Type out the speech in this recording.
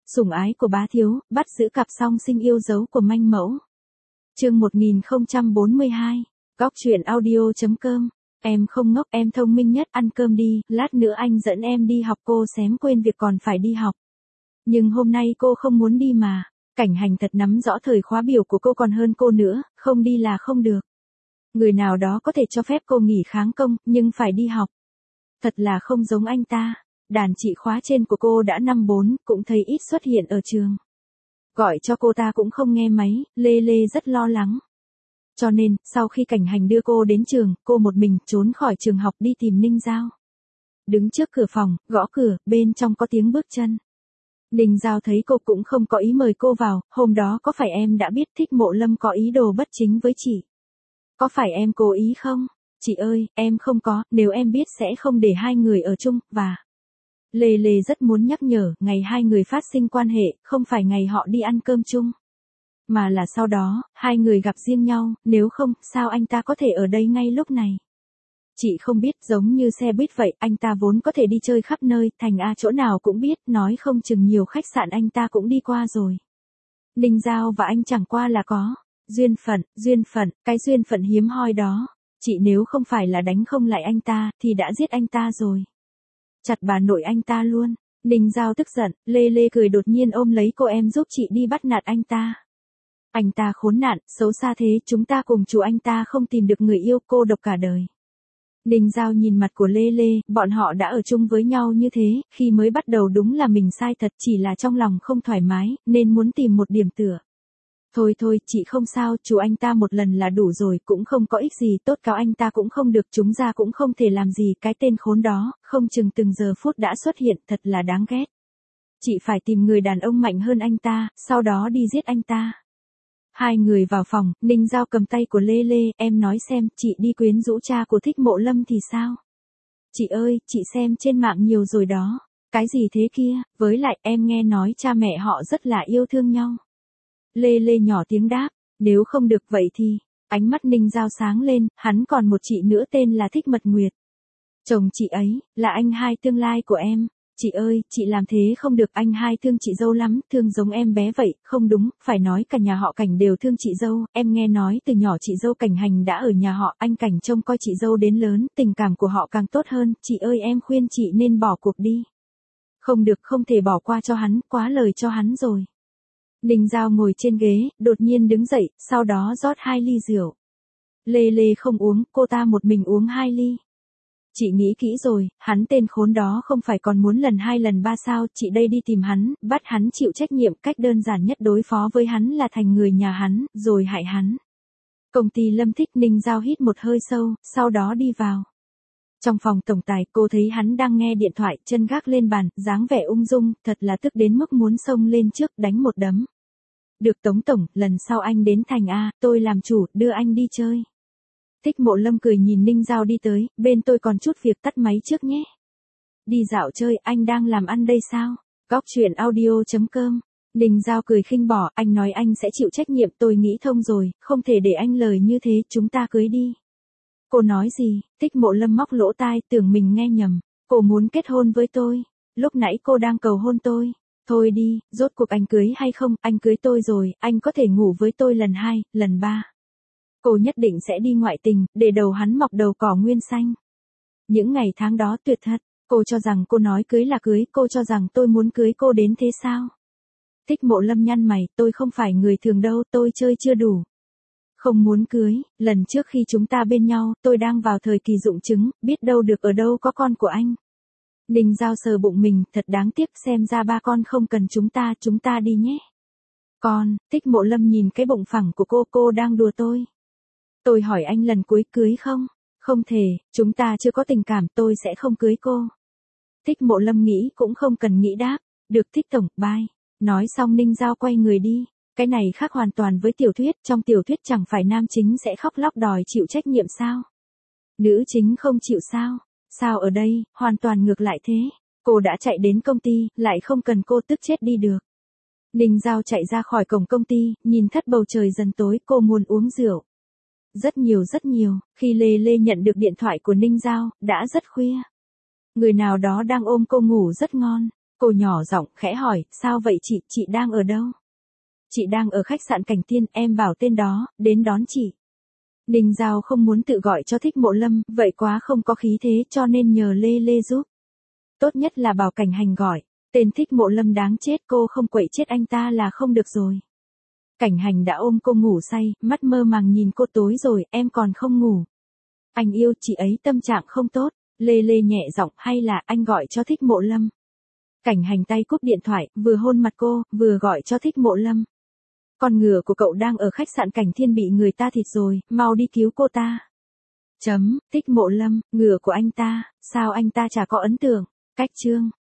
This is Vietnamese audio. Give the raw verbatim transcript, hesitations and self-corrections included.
Sủng ái của bá thiếu, bắt giữ cặp song sinh yêu dấu của manh mẫu. Chương một nghìn không trăm bốn mươi hai. Góc truyện audio chấm com. Em không ngốc, em thông minh nhất, ăn cơm đi, lát nữa anh dẫn em đi học. Cô xém quên việc còn phải đi học. Nhưng hôm nay cô không muốn đi mà. Cảnh Hành thật nắm rõ thời khóa biểu của cô còn hơn cô nữa, không đi là không được. Người nào đó có thể cho phép cô nghỉ kháng công, nhưng phải đi học. Thật là không giống anh ta. Đàn chị khóa trên của cô đã năm bốn, cũng thấy ít xuất hiện ở trường. Gọi cho cô ta cũng không nghe máy, Lê Lê rất lo lắng. Cho nên, sau khi Cảnh Hành đưa cô đến trường, cô một mình trốn khỏi trường học đi tìm Ninh Giao. Đứng trước cửa phòng, gõ cửa, bên trong có tiếng bước chân. Ninh Giao thấy cô cũng không có ý mời cô vào, hôm đó có phải em đã biết Thích Mộ Lâm có ý đồ bất chính với chị? Có phải em cố ý không? Chị ơi, em không có, nếu em biết sẽ không để hai người ở chung, và... Lê Lê rất muốn nhắc nhở, ngày hai người phát sinh quan hệ, không phải ngày họ đi ăn cơm chung. Mà là sau đó, hai người gặp riêng nhau, nếu không, sao anh ta có thể ở đây ngay lúc này? Chị không biết, giống như xe buýt vậy, anh ta vốn có thể đi chơi khắp nơi, thành A chỗ nào cũng biết, nói không chừng nhiều khách sạn anh ta cũng đi qua rồi. Ninh Giao và anh chẳng qua là có duyên phận, duyên phận, cái duyên phận hiếm hoi đó. Chị nếu không phải là đánh không lại anh ta, thì đã giết anh ta rồi. Chặt bà nội anh ta luôn. Ninh Giao tức giận, Lê Lê cười đột nhiên ôm lấy cô, em giúp chị đi bắt nạt anh ta. Anh ta khốn nạn, xấu xa thế, chúng ta cùng chú anh ta không tìm được người yêu, cô độc cả đời. Ninh Giao nhìn mặt của Lê Lê, bọn họ đã ở chung với nhau như thế, khi mới bắt đầu đúng là mình sai thật, chỉ là trong lòng không thoải mái, nên muốn tìm một điểm tựa. Thôi thôi, chị không sao, chú anh ta một lần là đủ rồi, cũng không có ích gì, tốt cáo anh ta cũng không được, chúng ra cũng không thể làm gì, cái tên khốn đó, không chừng từng giờ phút đã xuất hiện, thật là đáng ghét. Chị phải tìm người đàn ông mạnh hơn anh ta, sau đó đi giết anh ta. Hai người vào phòng, Ninh Giao cầm tay của Lê Lê, em nói xem, chị đi quyến rũ cha của Thích Mộ Lâm thì sao? Chị ơi, chị xem trên mạng nhiều rồi đó. Cái gì thế kia, với lại em nghe nói cha mẹ họ rất là yêu thương nhau. Lê Lê nhỏ tiếng đáp, nếu không được vậy thì, ánh mắt Ninh Giao sáng lên, hắn còn một chị nữa tên là Thích Mật Nguyệt. Chồng chị ấy, là anh hai tương lai của em. Chị ơi, chị làm thế không được, anh hai thương chị dâu lắm, thương giống em bé vậy, không đúng, phải nói cả nhà họ Cảnh đều thương chị dâu, em nghe nói từ nhỏ chị dâu Cảnh Hành đã ở nhà họ, anh Cảnh trông coi chị dâu đến lớn, tình cảm của họ càng tốt hơn, chị ơi em khuyên chị nên bỏ cuộc đi. Không được, không thể bỏ qua cho hắn, quá lời cho hắn rồi. Ninh Giao ngồi trên ghế, đột nhiên đứng dậy, sau đó rót hai ly rượu. Lê Lê không uống, cô ta một mình uống hai ly. Chị nghĩ kỹ rồi, hắn tên khốn đó không phải còn muốn lần hai lần ba sao, chị đây đi tìm hắn, bắt hắn chịu trách nhiệm, cách đơn giản nhất đối phó với hắn là thành người nhà hắn, rồi hại hắn. Công ty Lâm Thích. Ninh Giao hít một hơi sâu, sau đó đi vào. Trong phòng tổng tài, cô thấy hắn đang nghe điện thoại, chân gác lên bàn, dáng vẻ ung dung, thật là tức đến mức muốn xông lên trước, đánh một đấm. Được Tống tổng, lần sau anh đến thành A, tôi làm chủ, đưa anh đi chơi. Thích Mộ Lâm cười nhìn Ninh Giao đi tới, bên tôi còn chút việc, tắt máy trước nhé. Đi dạo chơi, anh đang làm ăn đây sao? Góc truyện audio chấm com. Ninh Giao cười khinh bỏ, anh nói anh sẽ chịu trách nhiệm, tôi nghĩ thông rồi, không thể để anh lời như thế, chúng ta cưới đi. Cô nói gì? Thích Mộ Lâm móc lỗ tai, tưởng mình nghe nhầm. Cô muốn kết hôn với tôi. Lúc nãy cô đang cầu hôn tôi. Thôi đi, rốt cuộc anh cưới hay không, anh cưới tôi rồi, anh có thể ngủ với tôi lần hai, lần ba. Cô nhất định sẽ đi ngoại tình, để đầu hắn mọc đầu cỏ nguyên xanh. Những ngày tháng đó tuyệt thật, cô cho rằng cô nói cưới là cưới, cô cho rằng tôi muốn cưới cô đến thế sao? Thích Mộ Lâm nhăn mày, tôi không phải người thường đâu, tôi chơi chưa đủ. Không muốn cưới, lần trước khi chúng ta bên nhau, tôi đang vào thời kỳ rụng trứng, biết đâu được ở đâu có con của anh. Ninh Giao sờ bụng mình, thật đáng tiếc, xem ra ba con không cần chúng ta, chúng ta đi nhé. Con, Thích Mộ Lâm nhìn cái bụng phẳng của cô, cô đang đùa tôi. Tôi hỏi anh lần cuối cưới không? Không thể, chúng ta chưa có tình cảm, tôi sẽ không cưới cô. Thích Mộ Lâm nghĩ cũng không cần nghĩ đáp. Được Thích tổng, bye. Nói xong Ninh Giao quay người đi. Cái này khác hoàn toàn với tiểu thuyết, trong tiểu thuyết chẳng phải nam chính sẽ khóc lóc đòi chịu trách nhiệm sao? Nữ chính không chịu sao? Sao ở đây, hoàn toàn ngược lại thế? Cô đã chạy đến công ty, lại không cần cô, tức chết đi được. Ninh Giao chạy ra khỏi cổng công ty, nhìn thất bầu trời dần tối, cô muốn uống rượu. Rất nhiều rất nhiều, khi Lê Lê nhận được điện thoại của Ninh Giao, đã rất khuya. Người nào đó đang ôm cô ngủ rất ngon. Cô nhỏ giọng khẽ hỏi, sao vậy chị, chị đang ở đâu? Chị đang ở khách sạn Cảnh Tiên, em bảo tên đó, đến đón chị. Ninh Giao không muốn tự gọi cho Thích Mộ Lâm, vậy quá không có khí thế cho nên nhờ Lê Lê giúp. Tốt nhất là bảo Cảnh Hành gọi, tên Thích Mộ Lâm đáng chết, cô không quậy chết anh ta là không được rồi. Cảnh Hành đã ôm cô ngủ say, mắt mơ màng nhìn cô, tối rồi, em còn không ngủ. Anh yêu chị ấy tâm trạng không tốt, Lê Lê nhẹ giọng, hay là anh gọi cho Thích Mộ Lâm. Cảnh Hành tay cúp điện thoại, vừa hôn mặt cô, vừa gọi cho Thích Mộ Lâm. Con ngựa của cậu đang ở khách sạn Cảnh Thiên bị người ta thịt rồi, mau đi cứu cô ta. Chấm, Thích Mộ Lâm, ngựa của anh ta, sao anh ta chả có ấn tượng. Cách chương